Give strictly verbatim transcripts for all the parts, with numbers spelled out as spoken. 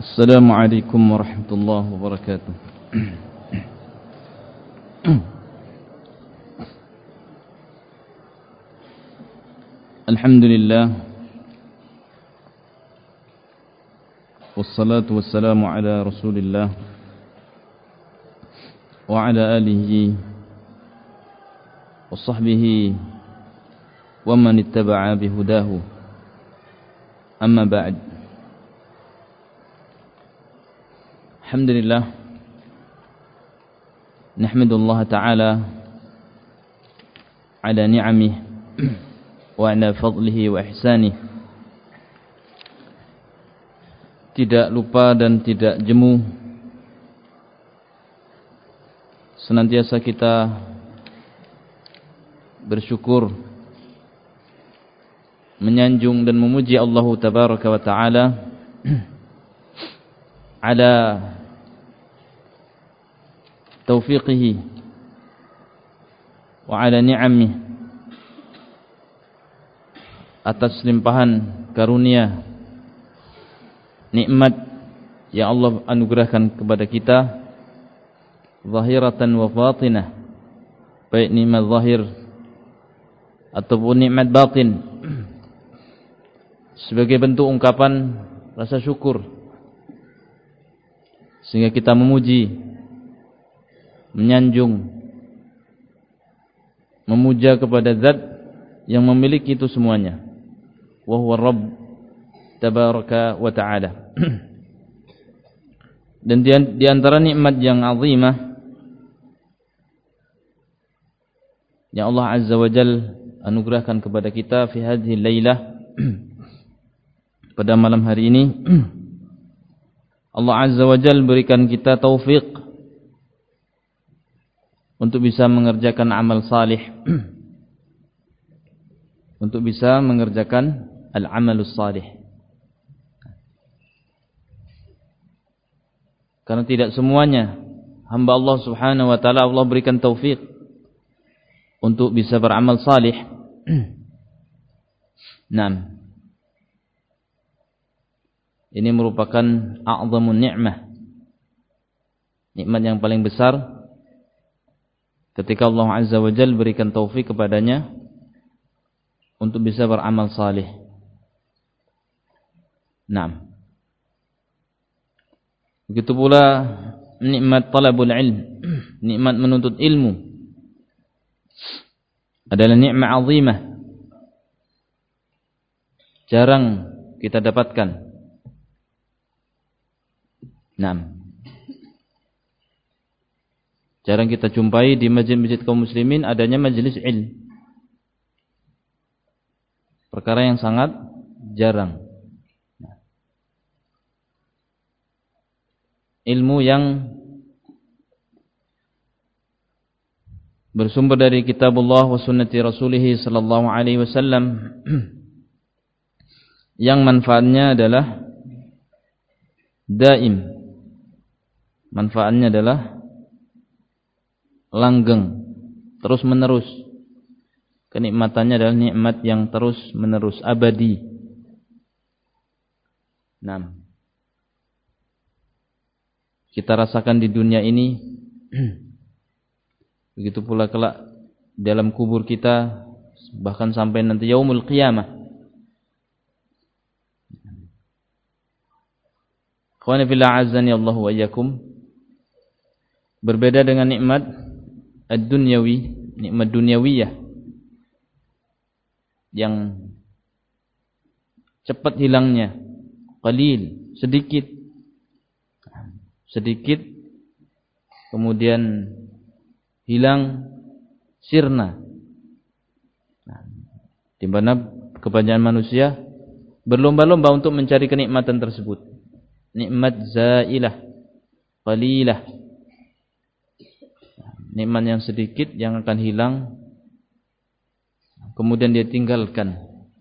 السلام عليكم ورحمة الله وبركاته. الحمد لله والصلاة والسلام على رسول الله وعلى آله وصحبه ومن اتبع بهداه. أما بعد. Alhamdulillah, nahmadullah ta'ala ala ni'amih wa ala fadlihi wa ihsanih. Tidak lupa dan tidak jemu senantiasa kita bersyukur, menyanjung dan memuji Allah tabaraka wa ta'ala ala taufiqihi wa ala ni'amih, atas limpahan karunia nikmat yang Allah anugerahkan kepada kita, zahiratan wa batinah, baik nikmat zahir ataupun nikmat batin, sebagai bentuk ungkapan rasa syukur, sehingga kita memuji, menyanjung, memuja kepada zat yang memiliki itu semuanya, wa huwa Rabb tabaraka wa ta'ala. Dan di, di antara nikmat yang azimah yang Allah azza wa jal anugerahkan kepada kita fi hadhihi lailah, pada malam hari ini, Allah azza wa jal berikan kita taufik untuk bisa mengerjakan amal salih, untuk bisa mengerjakan al-amalus salih. Karena tidak semuanya hamba Allah subhanahu wa ta'ala Allah berikan taufik untuk bisa beramal salih. Naam. Ini merupakan a'zamun ni'mah, nikmat yang paling besar ketika Allah azza wa jalla berikan taufik kepadanya untuk bisa beramal salih. Naam. Begitu pula nikmat talabul ilm, nikmat menuntut ilmu, adalah nikmat azimah, jarang kita dapatkan. Naam. Jarang kita jumpai di masjid-masjid kaum muslimin adanya majelis ilmu. Perkara yang sangat jarang. Ilmu yang bersumber dari kitabullah wa sunnati rasulih sallallahu alaihi wasallam, yang manfaatnya adalah daim, manfaatnya adalah langgeng, terus menerus. Kenikmatannya adalah nikmat yang terus menerus, abadi. Nah, kita rasakan di dunia ini, begitu pula kelak dalam kubur kita, bahkan sampai nanti yaumul qiyamah. Ikhwani fillah azani Allah wa iyyakum. Berbeda dengan nikmat ad-dunyawi, nikmat duniawiyah yang cepat hilangnya, qalil, sedikit sedikit kemudian hilang, sirna. Nah, di mana kebanyakan manusia berlomba-lomba untuk mencari kenikmatan tersebut, nikmat zailah, qalilah, nikmat yang sedikit yang akan hilang, kemudian dia tinggalkan.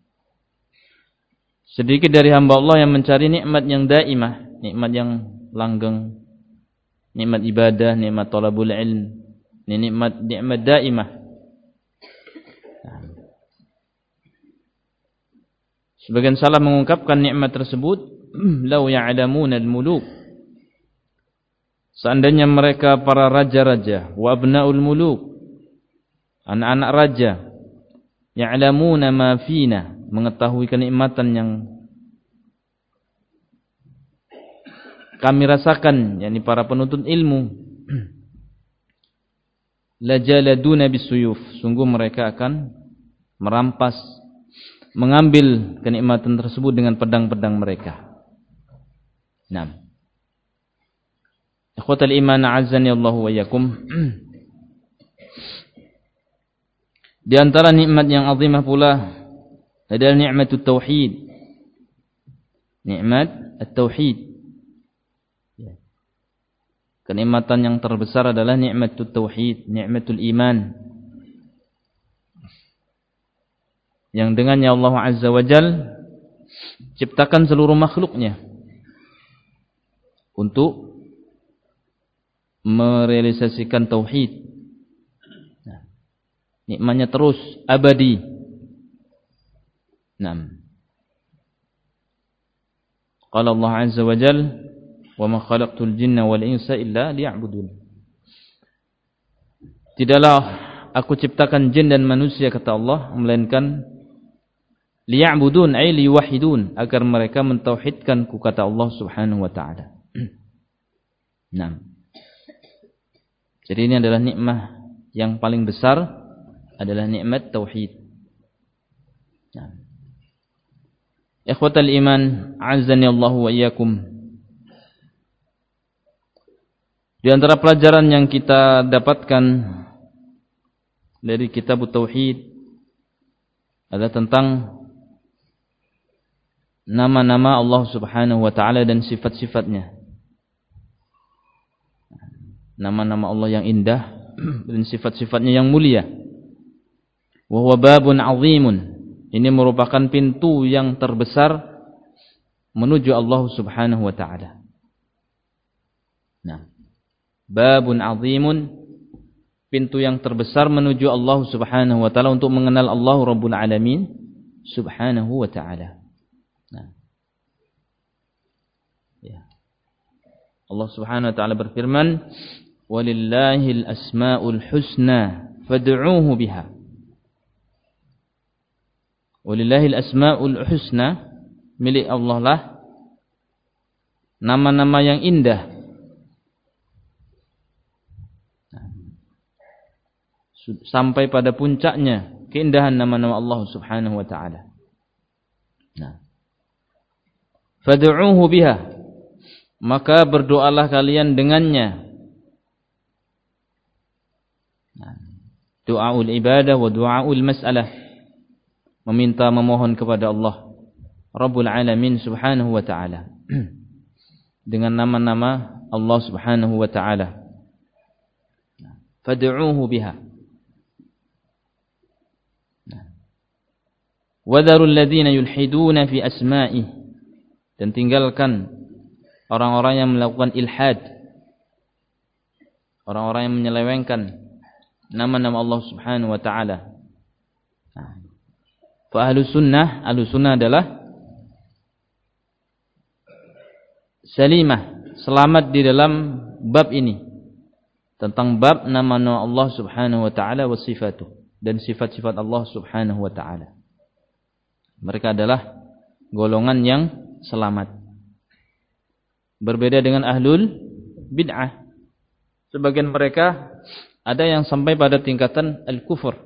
Sedikit dari hamba Allah yang mencari nikmat yang daimah, nikmat yang langgeng, nikmat ibadah, nikmat talabul ilm, nikmat nikmat daimah. Sebagian salah mengungkapkan nikmat tersebut law ya'lamuna al-muluk, seandainya mereka para raja-raja, wa abnaul muluk, anak-anak raja, ya'lamuna ma fina, mengetahui kenikmatan yang kami rasakan, yakni para penuntut ilmu, lajaladuna bisuyuf, sungguh mereka akan merampas, mengambil kenikmatan tersebut dengan pedang-pedang mereka. Naam. Ikhwatal iman, a'azzani Allah wa iyyakum. Di antara nikmat yang azimah pula adalah nikmatut tauhid. Nikmat at-tauhid. Kenikmatan yang terbesar adalah nikmatut tauhid, nikmatul iman. Yang dengannya Allah Azza wa Jal ciptakan seluruh makhluknya untuk merealisasikan tauhid. Nah, nikmatnya terus abadi. Naam. Qala Allah Azza wa Jal, wa ma khalaqtul jinna wal insa illa liya'budun. Tidaklah aku ciptakan jin dan manusia, kata Allah, melainkan liya'budun, ay liwahidun, agar mereka mentauhidkanku, kata Allah Subhanahu wa taala. Naam. Jadi ini adalah nikmat yang paling besar, adalah nikmat tauhid. Naam. Ikhwatal iman, a'azzani Allah wa iyyakum. Di antara pelajaran yang kita dapatkan dari kitab Tauhid adalah tentang nama-nama Allah Subhanahu wa taala dan sifat-sifatnya. Nama-nama Allah yang indah dan sifat-sifatnya yang mulia. Wa huwa babun 'azimun. Ini merupakan pintu yang terbesar menuju Allah Subhanahu wa taala. Nah, babun 'azimun, pintu yang terbesar menuju Allah Subhanahu wa taala, untuk mengenal Allah Rabbul Alamin Subhanahu wa taala. Nah. Ya. Allah Subhanahu wa taala berfirman, "Walillahil asmaul husna fad'uuhu biha." Walillahil asmaul husna, milik Allah lah nama-nama yang indah. Sampai pada puncaknya keindahan nama-nama Allah Subhanahu wa taala. Nah. Fad'uuhu biha, maka berdoalah kalian dengannya. Nah. Du'aul ibadah wa du'aul mas'alah, meminta memohon kepada Allah Rabbul Alamin Subhanahu wa taala dengan nama-nama Allah Subhanahu wa taala. Fad'uuhu biha. Wadharul ladzina yulhiduna fi asma'i, dan tinggalkan orang-orang yang melakukan ilhad, orang-orang yang menyelewengkan nama-nama Allah Subhanahu wa taala. Fa ahlus sunnah, ahlus sunnah adalah salimah, selamat di dalam bab ini, tentang bab nama-nama Allah Subhanahu wa taala wa sifatuh, dan sifat-sifat Allah Subhanahu wa taala. Mereka adalah golongan yang selamat. Berbeda dengan ahlul bid'ah. Sebagian mereka ada yang sampai pada tingkatan al-kufur,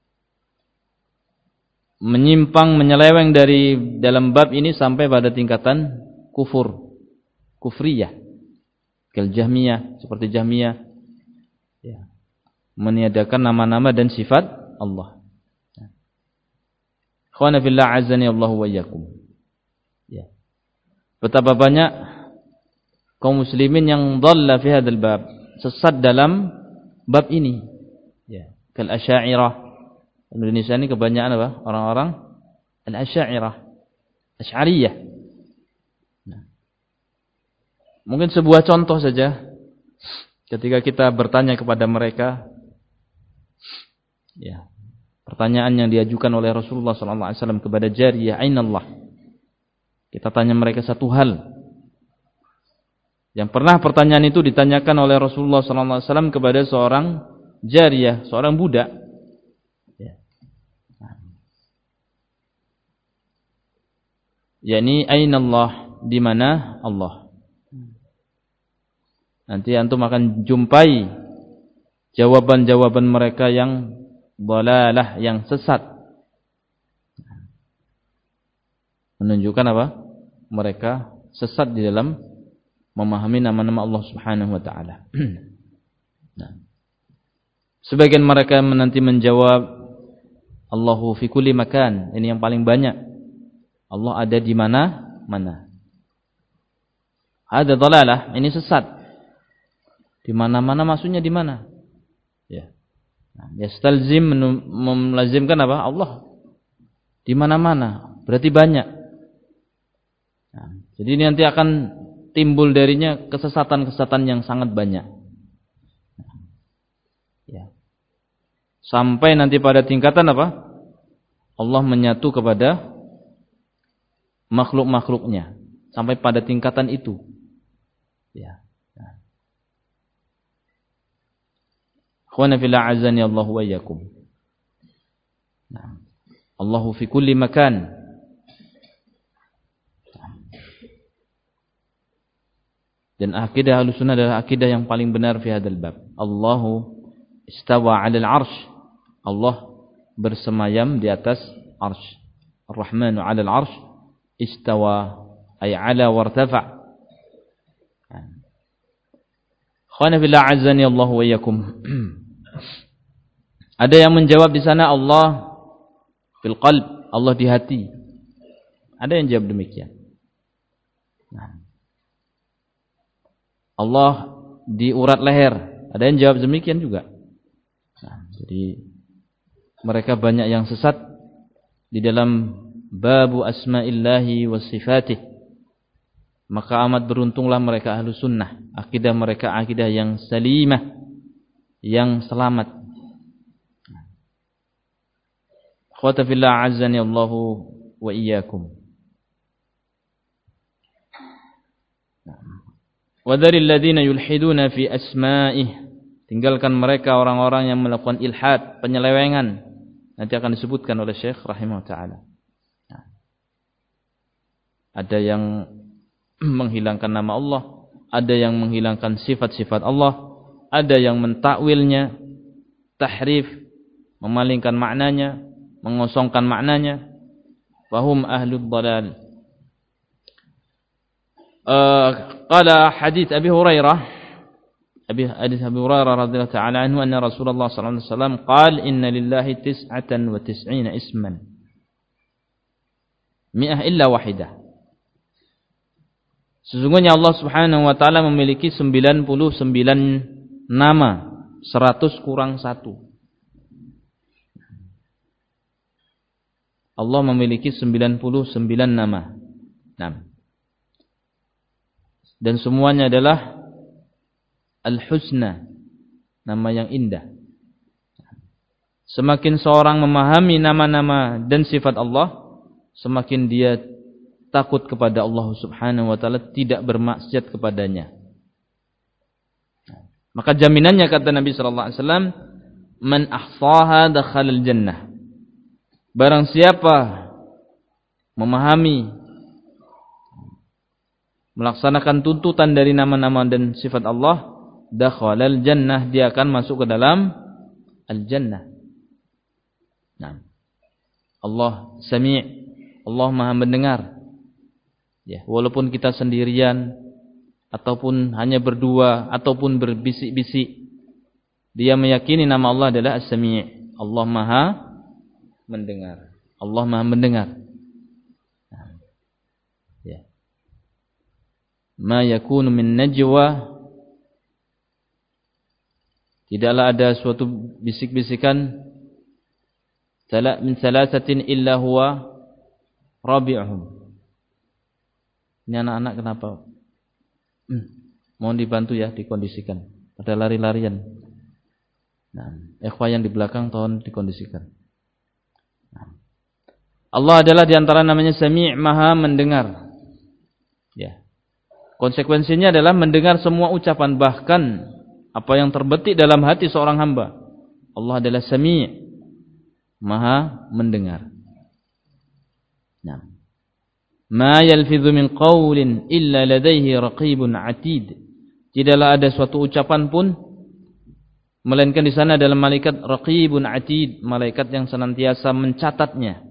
menyimpang, menyeleweng dari dalam bab ini sampai pada tingkatan kufur, kufriyah, kal jahmiyah, seperti jahmiyah, ya, meniadakan nama-nama dan sifat Allah. Khwana fillah, azani Allah wa iyyakum. Ya. Betapa banyak kaum muslimin yang dhalla fi hadzal bab, sesat dalam bab ini. Ya, kal asy'ariyah. Indonesia ini kebanyakan apa? Orang-orang al-asy'ariyah, asy'ariyah. Nah. Mungkin sebuah contoh saja, ketika kita bertanya kepada mereka, ya, pertanyaan yang diajukan oleh Rasulullah sallallahu alaihi wasallam kepada jariyah, "Aina Allah?" Kita tanya mereka satu hal. Yang pernah pertanyaan itu ditanyakan oleh Rasulullah sallallahu alaihi wasallam kepada seorang jariyah, seorang budak. Ya. Yani aina Allah, di mana Allah? Nanti antum akan jumpai jawaban-jawaban mereka yang dhalalah, yang sesat. Menunjukkan apa? Mereka sesat di dalam memahami nama-nama Allah Subhanahu wa taala. Nah. Sebagian mereka nanti menjawab Allahu fi kulli makan. Ini yang paling banyak. Allah ada di mana? Mana? Ada dhalalah, ini sesat. Di mana-mana maksudnya di mana? Ya. Nah, yastalzim melazimkan apa? Allah di mana-mana, berarti banyak. Nah, jadi ini nanti akan timbul darinya kesesatan-kesesatan yang sangat banyak. Ya. Sampai nanti pada tingkatan apa? Allah menyatu kepada makhluk-makhluknya, sampai pada tingkatan itu. Ya. Akhwana fillah azani Allah wa iyyakum. Nah. Allahu fi kulli makan. Dan akidah Ahlussunnah adalah akidah yang paling benar fi hadzal bab. Allahu istawa 'alal 'arsy. Allah bersemayam di atas 'arsy. Ar-Rahmanu 'alal 'arsy istawa ay 'ala wartafa'. Khana fillah azani Allah wa iyyakum. Ada yang menjawab di sana Allah fil qalb, Allah di hati. Ada yang jawab demikian. Nah. Allah di urat leher. Ada yang jawab demikian juga. Nah, jadi mereka banyak yang sesat di dalam babu asma'illahi wa sifatih. Maka amat beruntunglah mereka ahlu sunnah. Akidah mereka akidah yang salimah, yang selamat. Akhwata fillah azzani Allahu wa iyyakum. Wa dharil ladzina yulhiduna fi asma'ih. Tinggalkan mereka orang-orang yang melakukan ilhad, penyelewengan. Nanti akan disebutkan oleh Syekh rahimahullah taala. Ada yang menghilangkan nama Allah, ada yang menghilangkan sifat-sifat Allah, ada yang mentakwilnya, tahrif, memalingkan maknanya, mengosongkan maknanya. Wahum ahlud dhalal. Uh, qala hadits Abi Hurairah, Abi hadits Abi Hurairah radhiyallahu ta'ala anhu anna Rasulullah sallallahu alaihi wasallam qala inna lillahi tis'atan wa tis'ina isman mi'ah illa wahidah. Sesungguhnya Allah Subhanahu wa taala memiliki sembilan puluh sembilan nama, seratus kurang satu. Allah memiliki sembilan puluh sembilan nama. Nah. Dan semuanya adalah Al-Husna, nama yang indah. Semakin seorang memahami nama-nama dan sifat Allah, semakin dia takut kepada Allah Subhanahu wa taala, tidak bermaksiat kepadanya. Maka jaminannya kata Nabi sallallahu alaihi wasallam, man ahsaha dakhalal jannah. Barang siapa memahami, melaksanakan tuntutan dari nama-nama dan sifat Allah, dakhalal jannah, dia akan masuk ke dalam al-jannah. Nah. Allah Sami', Allah Maha mendengar. Ya, walaupun kita sendirian ataupun hanya berdua ataupun berbisik-bisik, dia meyakini nama Allah adalah As-Sami'. Allah Maha mendengar. Allah Maha mendengar. Ya. Ma yakunu min najwa, tidaklah ada suatu bisik-bisikan min salasatin illa huwa rabi'uhum. Ini anak-anak kenapa? Hmm, mohon dibantu ya, dikondisikan. Pada lari-larian. Nah, ikhwah yang di belakang tolong dikondisikan. Nah. Allah adalah di antara namanya Sami', Maha mendengar. Ya. Konsekuensinya adalah mendengar semua ucapan, bahkan apa yang terbetik dalam hati seorang hamba. Allah adalah Sami', Maha mendengar. Nah. Ma yalfidhu min qawlin illa ladaihi raqibun atid. Tidaklah ada suatu ucapan pun melainkan di sana adalah malaikat raqibun atid, malaikat yang senantiasa mencatatnya.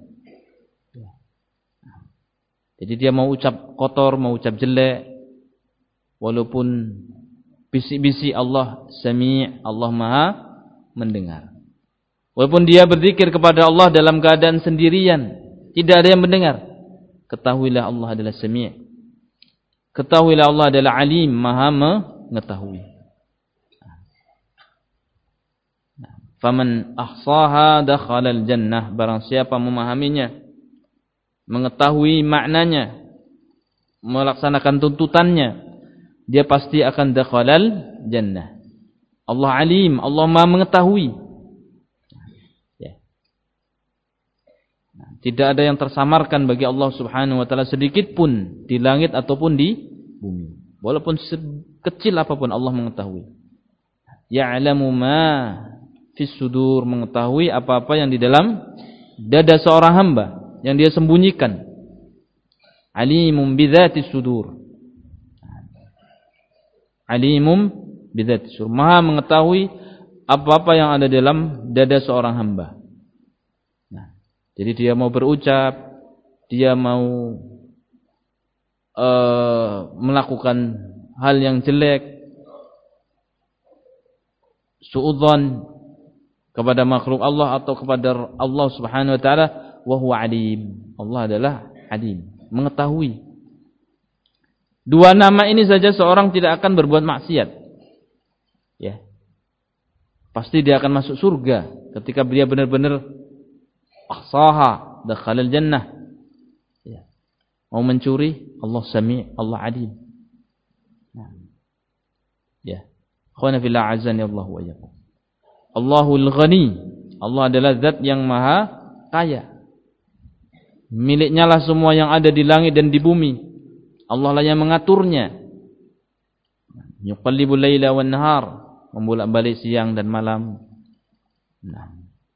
Jadi dia mau ucap kotor, mau ucap jelek, walaupun bisik-bisik, Allah Sami', Allah Maha mendengar. Walaupun dia berzikir kepada Allah dalam keadaan sendirian, tidak ada yang mendengar, ketahuilah Allah adalah Sami'. Ketahuilah Allah adalah Alim, Maha mengetahui. Faman ahsaha dakhalal jannah, barang siapa memahaminya, mengetahui maknanya, melaksanakan tuntutannya, dia pasti akan dakhalal jannah. Allah Alim, Allah Maha mengetahui. Ya. Tidak ada yang tersamarkan bagi Allah Subhanahu wa taala sedikit pun di langit ataupun di bumi. Walaupun sekecil apapun Allah mengetahui. Ya'lamu ma fis sudur, mengetahui apa-apa yang di dalam dada seorang hamba yang dia sembunyikan. Alimum bidzatis sudur. Alimum bidzatis sudur, Maha mengetahui apa-apa yang ada dalam dada seorang hamba. Nah, jadi dia mau berucap, dia mau uh, melakukan hal yang jelek, suudzon kepada makhluk Allah atau kepada Allah Subhanahu wa taala, wa huwa alim. Allah adalah alim, mengetahui. Dua nama ini saja seorang tidak akan berbuat maksiat. Ya. Pasti dia akan masuk surga ketika dia benar-benar ahsaha dakhalal jannah. Ya. Mau mencuri, Allah Sami', Allah Alim. Nah. Ya. Khana fillah azani Allah wa iyyakum. Allahul Ghani, Allah adalah zat yang maha kaya. Miliknya lah semua yang ada di langit dan di bumi. Allah lah yang mengaturnya. Yuqallibul laila wan nahar, membolak-balik siang dan malam. Nah.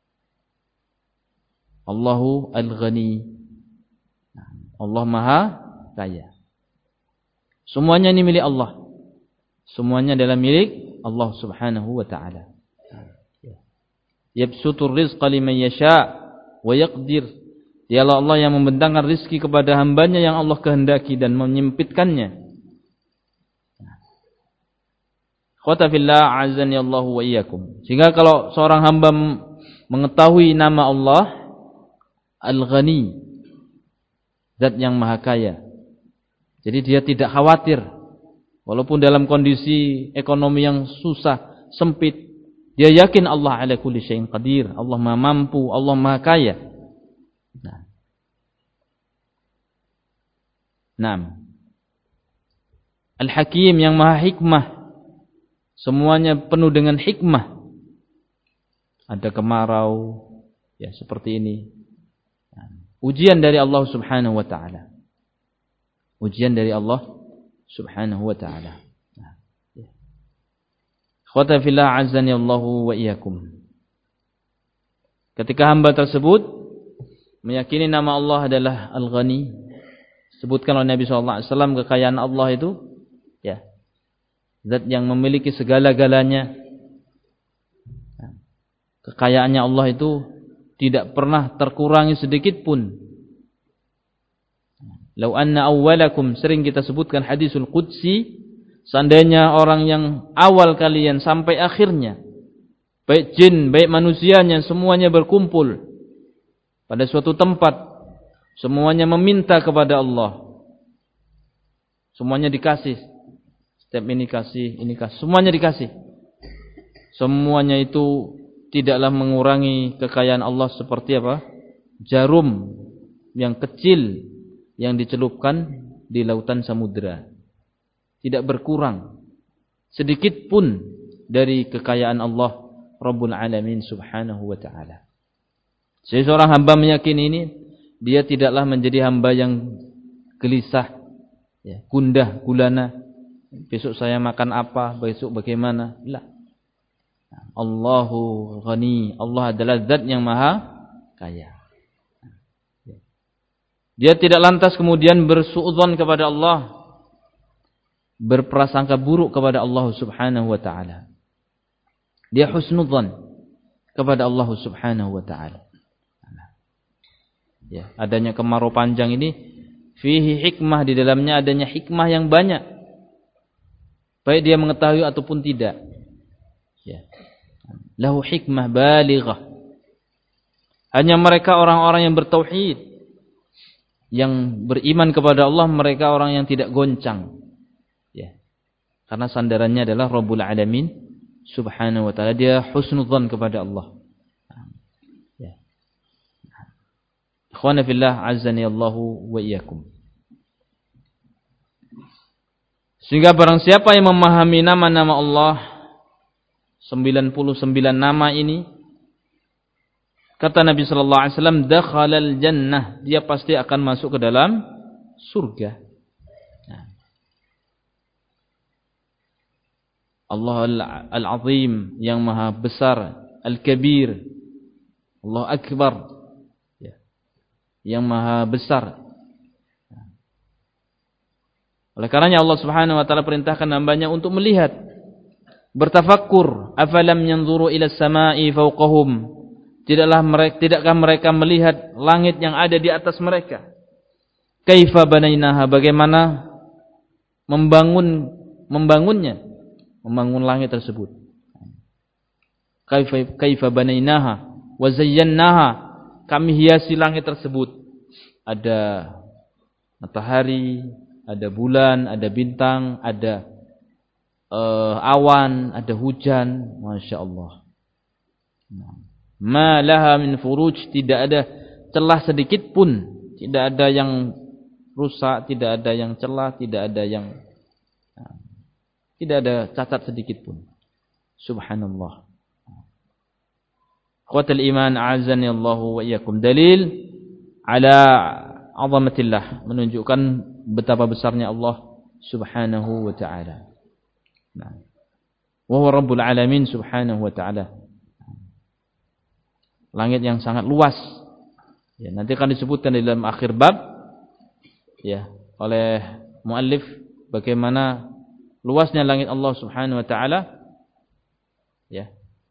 Allahu Al-Ghani. Nah. Allah maha kaya. Semuanya ini milik Allah. Semuanya adalah milik Allah Subhanahu wa taala. Yabsutur rizqa liman yasha' wa yaqdir. Dialah Allah yang membentangkan rizki kepada hambanya yang Allah kehendaki dan menyempitkannya. Khawata fillah azani Allah wa iyyakum. Sehingga kalau seorang hamba mengetahui nama Allah Al-Ghani, zat yang maha kaya, jadi dia tidak khawatir walaupun dalam kondisi ekonomi yang susah, sempit, dia yakin Allah ala kulli syai'in qadir. Allah maha mampu, Allah maha kaya. Nah. Naam. Al-Hakim yang maha hikmah. Semuanya penuh dengan hikmah. Ada kemarau, ya seperti ini. Ujian dari Allah Subhanahu wa taala. Ujian dari Allah Subhanahu wa taala. Khawata fillah azani Allahu wa iyyakum. Ketika hamba tersebut meyakini nama Allah adalah Al-Ghani, sebutkan oleh Nabi sallallahu alaihi wasallam kekayaan Allah itu, ya, zat yang memiliki segala-galanya. Kekayaannya Allah itu tidak pernah terkurangi sedikit pun. Lau anna awwalakum, sering kita sebutkan hadisul qudsi, seandainya orang yang awal kalian sampai akhirnya, baik jin, baik manusianya, semuanya berkumpul pada suatu tempat, semuanya meminta kepada Allah, semuanya dikasih. Setiap ini kasih, ini kasih, semuanya dikasih. Semuanya itu tidaklah mengurangi kekayaan Allah seperti apa? Jarum yang kecil yang dicelupkan di lautan samudera. Tidak berkurang sedikit pun dari kekayaan Allah Rabbul Alamin Subhanahu wa ta'ala. Jadi seorang hamba meyakini ini, dia tidaklah menjadi hamba yang gelisah, Ya, gundah gulana. Besok saya makan apa, besok bagaimana? La. Allahu ghani. Allah adalah zat yang maha kaya. Dia tidak lantas kemudian bersuudzon kepada Allah, berprasangka buruk kepada Allah Subhanahu wa taala. Dia husnudzon kepada Allah Subhanahu wa taala. Ya, adanya kemarau panjang ini fihi hikmah, di dalamnya adanya hikmah yang banyak. Baik dia mengetahui ataupun tidak. Ya. Lahu hikmah balighah. Hanya mereka orang-orang yang bertauhid, yang beriman kepada Allah, mereka orang yang tidak goncang. Ya. Karena sandarannya adalah Rabbul Alamin Subhanahu wa ta'ala. Dia husnudzan kepada Allah. Ya. Ikhwana fillah, azzani Allahu wa iyyakum. Sehingga barang siapa yang memahami nama-nama Allah, sembilan puluh sembilan nama ini, kata Nabi sallallahu alaihi wasallam, dakhalal jannah, dia pasti akan masuk ke dalam surga. Nah. Allah Al-Azim, yang maha besar, Al-Kabir, Allah Akbar, ya, yang maha besar. Oleh karenanya Allah Subhanahu wa taala perintahkan hambanya untuk melihat, bertafakkur. Afalam yanzuru ila samai fawqahum, tidaklah mereka tidakkah mereka melihat langit yang ada di atas mereka? Kaifa banainaha, bagaimana membangun membangunnya, membangun langit tersebut. Kaifa kaifa banainaha wa zayyannaha, kami hiasi langit tersebut. Ada matahari, ada bulan, ada bintang, ada uh, awan, ada hujan. Masya Allah. Ma laha min furuj, tidak ada celah sedikit pun, tidak ada yang rusak, tidak ada yang celah, tidak ada yang tidak ada cacat sedikit pun. Subhanallah. Qawatul iman, a'azzani Allahu wa iyyakum. Dalil ala azamatillah, menunjukkan betapa besarnya Allah Subhanahu wa ta'ala. Nah. Wa huwa Rabbul Alamin Subhanahu wa ta'ala. Langit yang sangat luas. Ya, nanti akan disebutkan di dalam akhir bab, ya, oleh muallif bagaimana luasnya langit Allah Subhanahu wa ta'ala. Ya.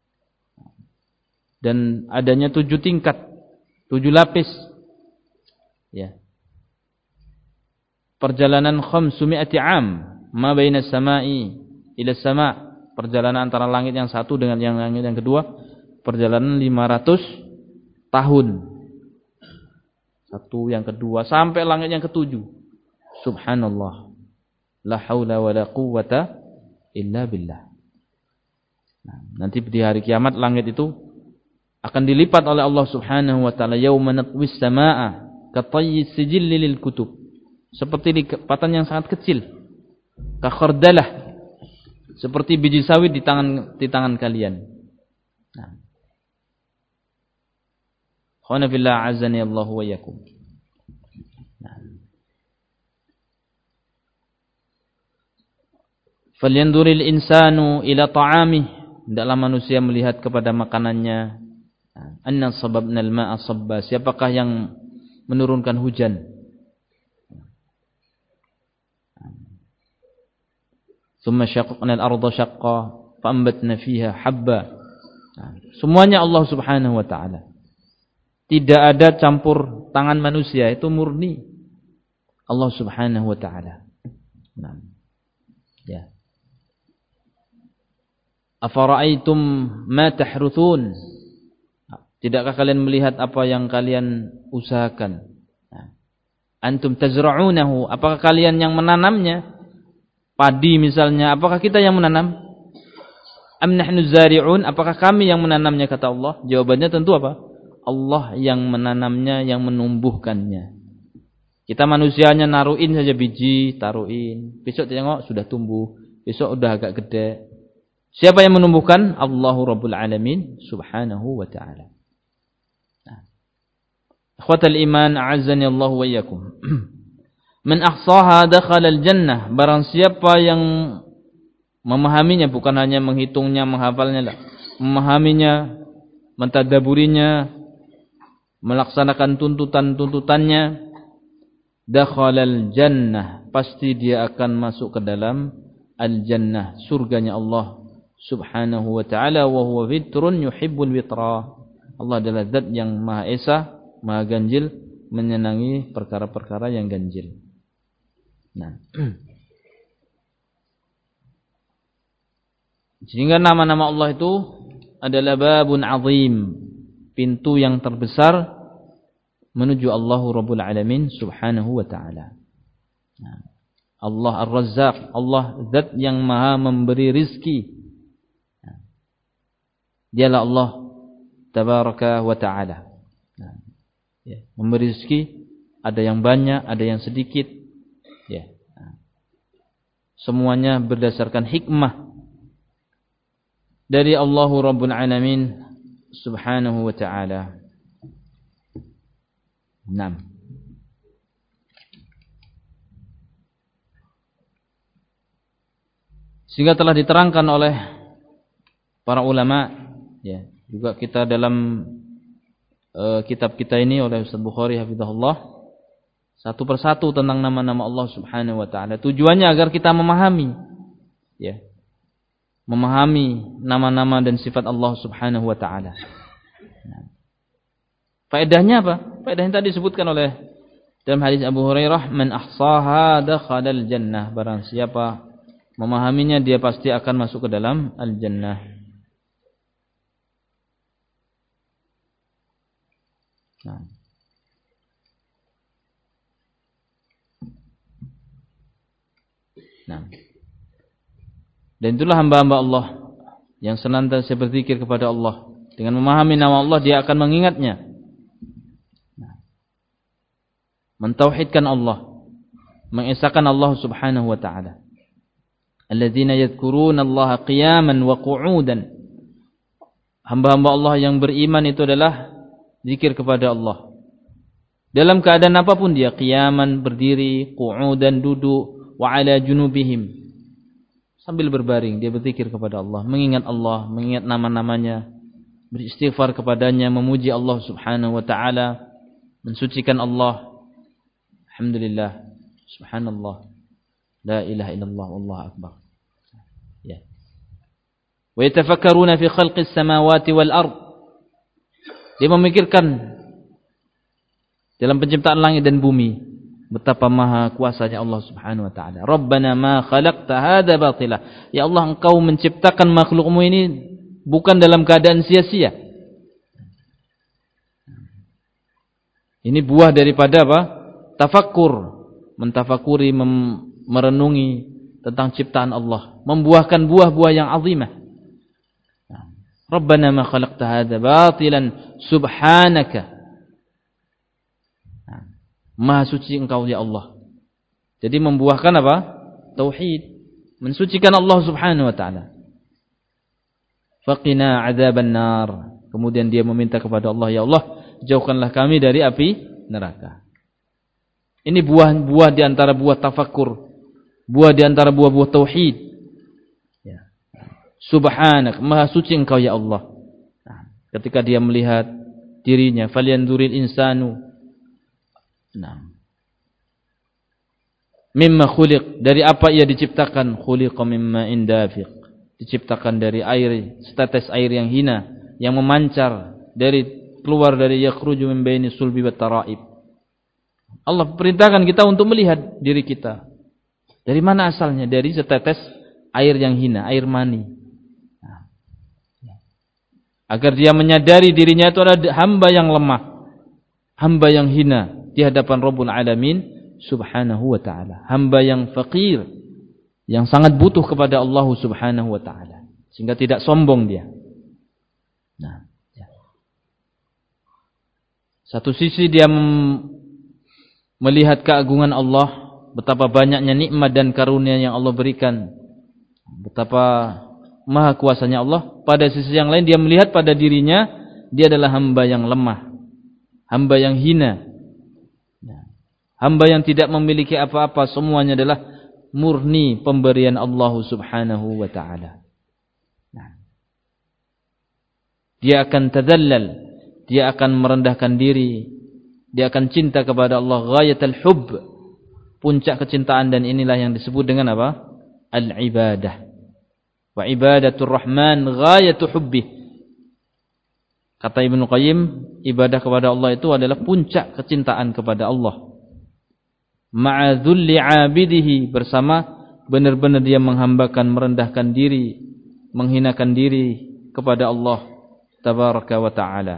Dan adanya tujuh tingkat, tujuh lapis. Ya. Perjalanan khamsumi'ati am ma baina samai ila sama', perjalanan antara langit yang satu dengan yang langit yang kedua, perjalanan lima ratus tahun. Satu, yang kedua, sampai langit yang ketujuh. Subhanallah. La haula wa la quwwata illa billah. Nah, nanti di hari kiamat langit itu akan dilipat oleh Allah Subhanahu wa taala, yauma natwis samaa'a ka tayyis sijilli lil kutub. Seperti lipatan yang sangat kecil, kakhardalah, seperti biji sawit di tangan di tangan kalian. Nah. Khana fillah azani Allah wa iyyakum. Nah. Falyanzuril insanu ila ta'amih, hendaklah manusia melihat kepada makanannya. Anna sababna al-ma'a sabba, siapakah yang menurunkan hujan? Tsumma syaqqna al-ardha syaqqa fa'ambatna fiha habba. Semuanya Allah Subhanahu wa taala. Tidak ada campur tangan manusia, itu murni Allah Subhanahu wa taala. Nah. Ya. Afara'aitum ma tahruthun? Tidakkah kalian melihat apa yang kalian usahakan? Antum tazra'unahu, apakah kalian yang menanamnya? Padi misalnya, apakah kita yang menanam? Am nahnu zari'un, apakah kami yang menanamnya, kata Allah? Jawabannya tentu apa? Allah yang menanamnya, yang menumbuhkannya. Kita manusianya naruin saja biji, taruin. Besok tengok sudah tumbuh, besok udah agak gede. Siapa yang menumbuhkan? Allahu Rabbul Alamin Subhanahu wa ta'ala. Ikhwatal iman, a'azzani Allah wa iyyakum. Man ahsaha dakhala al-jannah, barang siapa yang memahaminya, bukan hanya menghitungnya, menghafalnya lah, memahaminya, mentadaburinya, melaksanakan tuntutan-tuntutannya, dakhalal jannah, pasti dia akan masuk ke dalam al-jannah, surganya Allah subhanahu wa ta'ala. Wa huwa witrun yuhibbul witra, Allah adalah zat yang maha esa, maha ganjil, menyenangi perkara-perkara yang ganjil. Nah, sehingga nama-nama Allah itu adalah babun azim, pintu yang terbesar menuju Allahu Rabbul Alamin subhanahu wa ta'ala. Nah, Allah Ar-Razzaq, Allah zat yang maha memberi rizki. Nah, dialah Allah tabaraka wa ta'ala. Nah, ya, memberi rizki, ada yang banyak, ada yang sedikit. Ya. Nah, semuanya berdasarkan hikmah dari Allahu Rabbul Alamin subhanahu wa ta'ala. enam. Sehingga telah diterangkan oleh para ulama, ya, juga kita dalam uh, kitab kita ini oleh Ustaz Bukhari hafizahullah, satu persatu tentang nama-nama Allah subhanahu wa ta'ala. Tujuannya agar kita memahami, ya, memahami nama-nama dan sifat Allah subhanahu wa ta'ala. Nah, faedahnya apa? Faedahnya tadi disebutkan oleh dalam hadis Abu Hurairah, man ahsaha dakhalal jannah, barang siapa memahaminya dia pasti akan masuk ke dalam al-jannah. Nah, nah. Dan itulah hamba-hamba Allah yang senantiasa berzikir kepada Allah. Dengan memahami nama Allah, dia akan mengingatnya. Nah, mentauhidkan Allah, mengesahkan Allah subhanahu wa ta'ala. Alladzina yadhkuruna Allah qiyaman wa qu'udan. Hamba-hamba Allah yang beriman itu adalah zikir kepada Allah dalam keadaan apapun dia, qiyaman, berdiri, qu'udan, duduk, wa ala junubihim, sambil berbaring dia berzikir kepada Allah, mengingat Allah, mengingat nama-namanya, beristighfar kepadanya, memuji Allah subhanahu wa ta'ala, mensucikan Allah. Alhamdulillah, subhanallah, la ilaha illallah, wallahu akbar. Ya. Wa yatafakkaruna fi khalqis samawati wal ard, dia memikirkan dalam penciptaan langit dan bumi, betapa maha kuasanya Allah subhanahu wa ta'ala. Rabbana ma khalaqta hadha batila, ya Allah, engkau menciptakan makhlukmu ini bukan dalam keadaan sia-sia. Ini buah daripada apa? Tafakkur, mentafakuri, merenungi tentang ciptaan Allah, membuahkan buah-buah yang azimah. Rabbana ma khalaqta hadha batilan subhanaka, maha suci engkau ya Allah. Jadi membuahkan apa? Tauhid, mensucikan Allah subhanahu wa ta'ala. Faqina adzaban nar, kemudian dia meminta kepada Allah, ya Allah, jauhkanlah kami dari api neraka. Ini buah-buah di antara buah tafakkur, buah di antara buah-buah tauhid. Ya. Subhanak, maha suci engkau ya Allah. Nah, ketika dia melihat dirinya, falyanzuril insanu, nah, mimma khuliq, dari apa ia diciptakan? Khuliqa mimma indafiq, diciptakan dari air, setetes air yang hina, yang memancar dari keluar dari yakhruju min baini sulbi wat taraib. Allah perintahkan kita untuk melihat diri kita. Dari mana asalnya? Dari setetes air yang hina, air mani. Nah, agar dia menyadari dirinya itu adalah hamba yang lemah, hamba yang hina di hadapan Rabbul Alamin subhanahu wa ta'ala, hamba yang fakir, yang sangat butuh kepada Allah subhanahu wa ta'ala, sehingga tidak sombong dia. Nah, ya. Satu sisi dia melihat keagungan Allah, betapa banyaknya nikmat dan karunia yang Allah berikan, betapa maha kuasanya Allah. Pada sisi yang lain dia melihat pada dirinya, dia adalah hamba yang lemah, hamba yang hina, Hamba yang tidak memiliki apa-apa, semuanya adalah murni pemberian Allah Subhanahu wa ta'ala. Nah. Dia akan tadallal, dia akan merendahkan diri, dia akan cinta kepada Allah ghayatul hubb, puncak kecintaan, dan inilah yang disebut dengan apa? Al-ibadah. Wa ibadatur rahman ghayatu hubbih. Kata Ibnu Qayyim, ibadah kepada Allah itu adalah puncak kecintaan kepada Allah. Ma'a dhulli 'abidihi, bersama benar-benar dia menghambakan, merendahkan diri, menghinakan diri kepada Allah tabaraka wa ta'ala.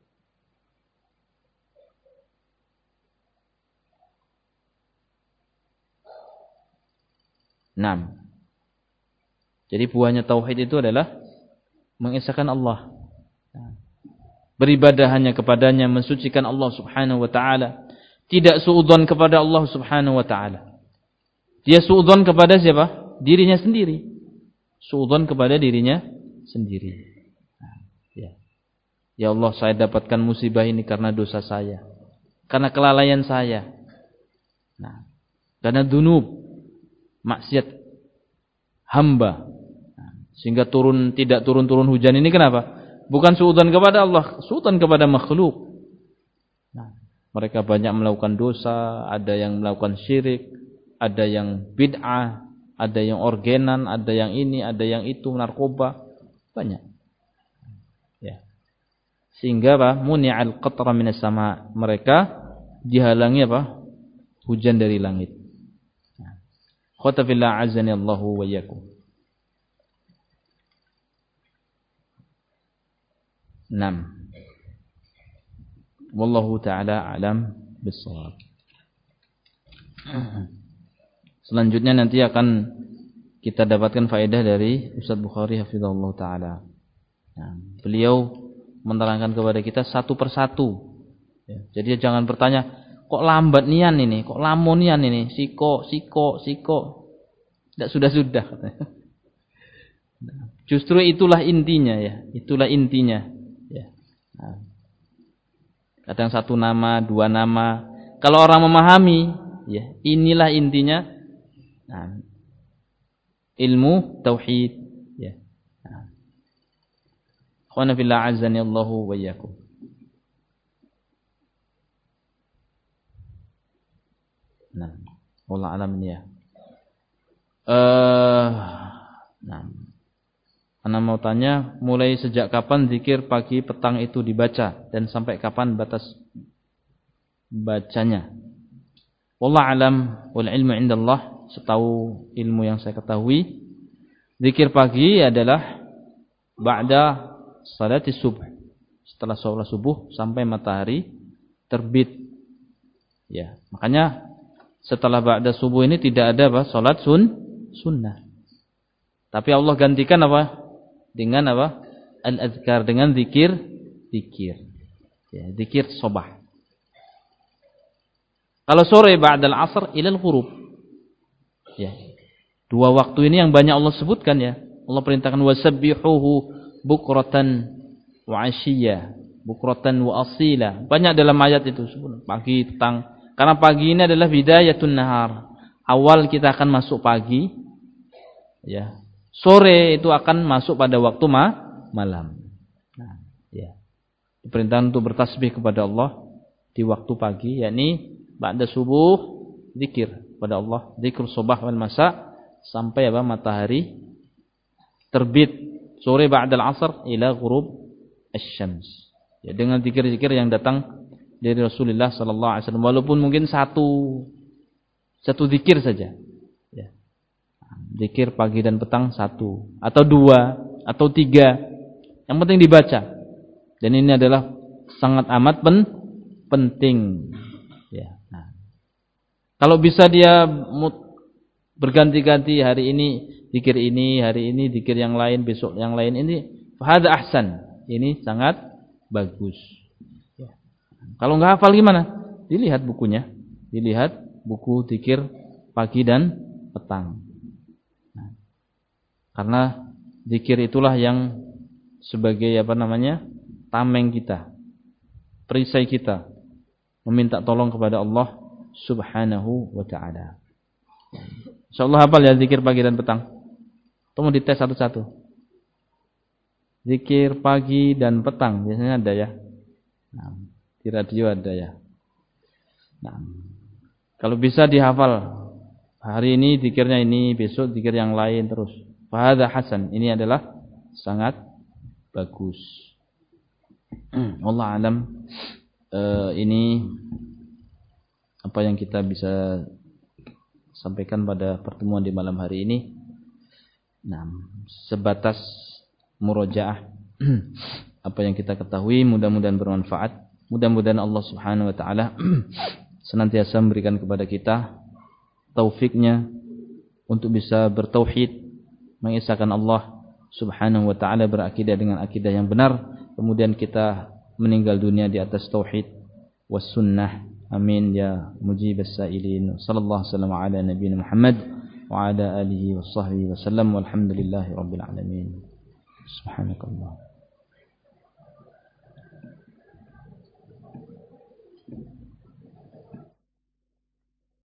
Naam. Jadi buahnya tauhid itu adalah mengesahkan Allah, beribadah hanya kepadanya, mensucikan Allah Subhanahu wa ta'ala, tidak suudzon kepada Allah Subhanahu wa ta'ala. Dia suudzon kepada siapa? Dirinya sendiri. Suudzon kepada dirinya sendiri. Ya. Ya Allah, saya dapatkan musibah ini karena dosa saya, karena kelalaian saya, nah, karena dunub, maksiat hamba, nah, sehingga turun tidak turun-turun hujan ini kenapa? Bukan suudzon kepada Allah, suudzon kepada makhluk. Nah, mereka banyak melakukan dosa, ada yang melakukan syirik, ada yang bid'ah, ada yang orgenan, ada yang ini, ada yang itu, narkoba, banyak. Ya. Sehingga apa? Muni'al qatra minas sama, mereka dihalangi apa? Hujan dari langit. Khotafillah azani Allahu wa iyyakum. Naam. Wallahu ta'ala alam bissawab. Selanjutnya nanti akan kita dapatkan faedah dari Ustaz Bukhari hafizahullah ta'ala. Nah, beliau menerangkan kepada kita satu persatu. Ya, jadi jangan bertanya, kok lambat nian ini, kok lamun nian ini, siko, siko, siko. Tidak sudah-sudah katanya. Justru itulah intinya ya, itulah intinya. Ya. Nah, kadang satu nama, dua nama. Kalau orang memahami, ya, inilah intinya. Nah, ilmu tauhid. Ya. Nah. Khwana fillah azani Allahu wa iyyakum. Nah, wallah alam ya. Eh, nah. Ana mau tanya, mulai sejak kapan zikir pagi petang itu dibaca dan sampai kapan batas bacanya? Wallah alam wal ilmu indallah, setahu ilmu yang saya ketahui, zikir pagi adalah ba'da salati subuh, setelah sholat subuh sampai matahari terbit. Ya, makanya setelah ba'da subuh ini tidak ada apa? Salat sun sunnah. Tapi Allah gantikan apa? Dengan apa? Al-azkar, dengan zikir, zikir. Ya, zikir sabah. Kalau sore ba'dal asr ila al-ghurub. Ya. Dua waktu ini yang banyak Allah sebutkan ya. Allah perintahkan wasabbihuhu bukratan wa 'ashiyya, bukratan wa asila. Banyak dalam ayat itu sebut pagi, petang. Karena pagi ini adalah bidayatun nahar. Awal kita akan masuk pagi. Ya. Sore itu akan masuk pada waktu ma malam. Nah, ya. Diperintahkan untuk bertasbih kepada Allah di waktu pagi, yakni ba'da subuh zikir kepada Allah, zikr subah wal masa sampai apa? Matahari terbit. Sore ba'dal asr ila ghurub asy-syams. Ya, dengan zikir-zikir yang datang dari Rasulullah sallallahu alaihi wasallam, walaupun mungkin satu satu zikir saja. Ya. Zikir pagi dan petang satu atau dua atau tiga, yang penting dibaca. Dan ini adalah sangat amat pen, penting. Ya. Nah. Kalau bisa dia berganti-ganti, hari ini zikir ini, hari ini zikir yang lain, besok yang lain, ini hadza ahsan. Ini sangat bagus. Ya. Kalau enggak hafal gimana? Dilihat bukunya, dilihat buku zikir pagi dan petang. Nah, karena zikir itulah yang sebagai apa namanya? Tameng kita, perisai kita, meminta tolong kepada Allah Subhanahu wa ta'ala. Insyaallah hafal ya zikir pagi dan petang. Atau mau dites satu-satu. Zikir pagi dan petang biasanya ada ya. Nah, di radio ada ya. Nah, kalau bisa dihafal. Hari ini zikirnya ini, besok zikir yang lain terus. Fa hadza hasan. Ini adalah sangat bagus. Allah alam. Uh, ini apa yang kita bisa sampaikan pada pertemuan di malam hari ini. Nah, sebatas murojaah apa yang kita ketahui, mudah-mudahan bermanfaat. Mudah-mudahan Allah Subhanahu wa taala senantiasa memberikan kepada kita taufiknya untuk bisa bertauhid, mengesahkan Allah Subhanahu wa taala, berakidah dengan akidah yang benar, kemudian kita meninggal dunia di atas tauhid was sunnah. Amin ya mujibas sailin. Sallallahu wasallam ala nabiyina Muhammad wa ala alihi washabbihi wasallam walhamdulillahi rabbil alamin. Subhanakallah.